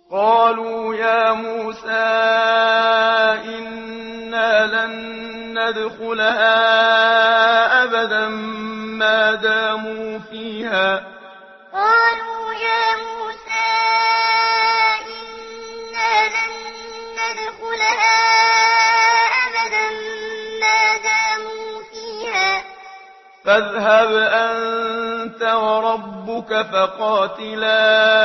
قالوا يا موسى إنا لن ندخلها أبدا ما داموا فيها قالوا يا موسى إنا لن ندخلها أبدا ما داموا فيها فاذهب أنت وربك فقاتلا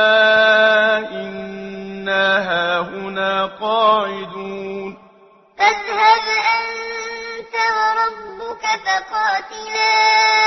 إنا هاهنا قاعدون فاذهب أنت وربك فقاتلا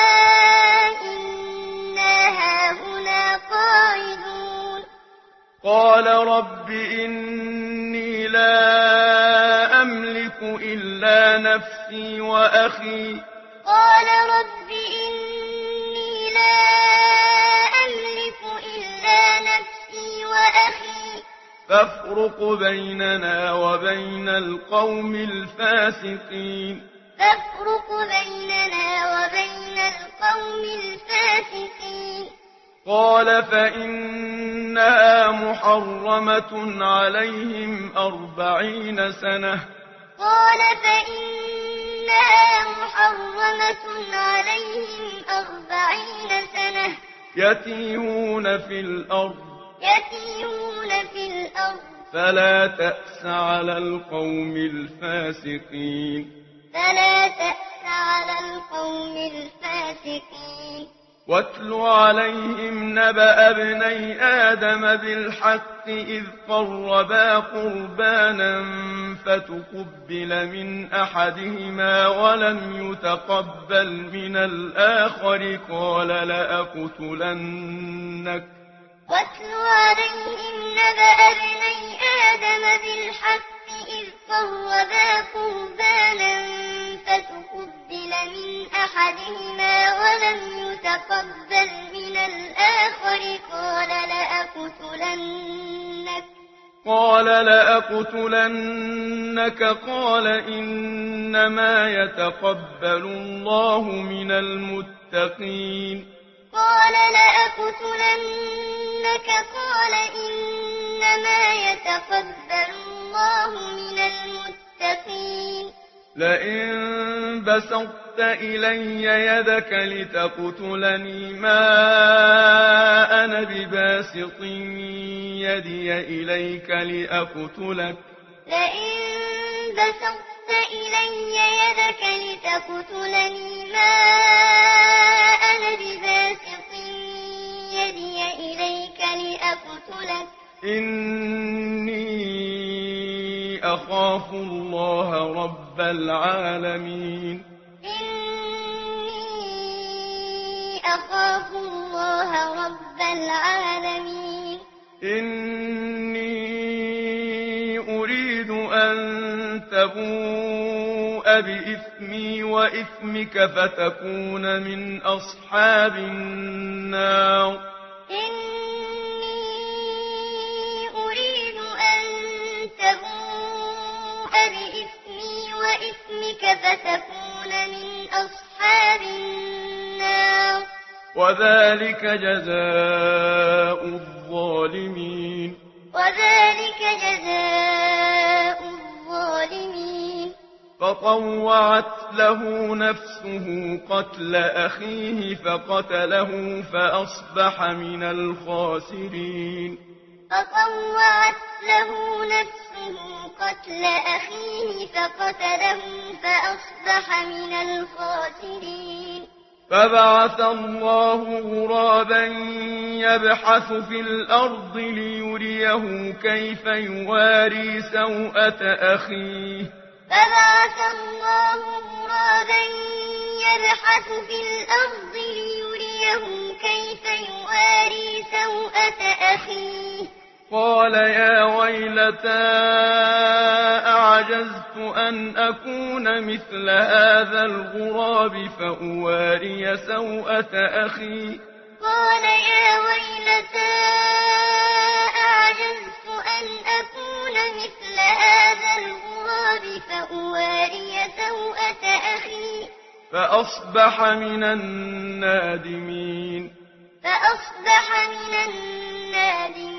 إنا هاهنا قاعدون قال رب إني لا أملك إلا نفسي وأخي قال رب إني لا أملك إلا نفسي وأخي فافرق بيننا وبين القوم الفاسقين فافرق بيننا وبين القوم الفاسقين قال فإنها محرمة عليهم 40 سنة قال فإنها محرمة عليهم 40 سنة يتيهون في الأرض فلا تأس على القوم الفاسقين واتل عليهم نبأ ابني آدم بالحق إذ قربا قربانا فتقبل من أحدهما ولم يتقبل من الآخر قال لأقتلنك واتل عليهم نبأ ابني آدم بالحق إذ قربا قربانا فتقبل من أحدهما ولم يتقبل من الآخر قال لأقتلنك قال إنما يتقبل الله من المتقين قال لأقتلنك قال إنما يتقبل الله من المتقين لئن بسطت إلي يدك لتقتلني ما أنا بباسط يدي إليك لأقتلك لئن بسطت إلي يدك لتقتلني ما أنا بباسط يدي إليك لأقتلك إني أخاف الله رب العالمين إني أخاف الله رب العالمين إني أريد أن تبوء بإثمي وإثمك فتكون من أصحاب النار وإثمك فتكون من أصحاب النار وذلك جزاء الظالمين فطوعت له نفسه قتل أخيه فقتله فأصبح من الخاسرين فطوعت له نفسه قتل أخيه فقتله فأصبح من الخاسرين فبعث الله غرابا يبحث في الأرض ليريه كيف يواري سوءة أخيه فبعث الله غرابا يبحث في الأرض ليريه كيف يواري سوءة أخيه قال يا ويلتى أعجزت أن أكون مثل هذا الغراب فأواري سوءة أخي قال يا ويلتى أعجزت أن أكون مثل هذا الغراب فأواري سوءة أخي فأصبح من النادمين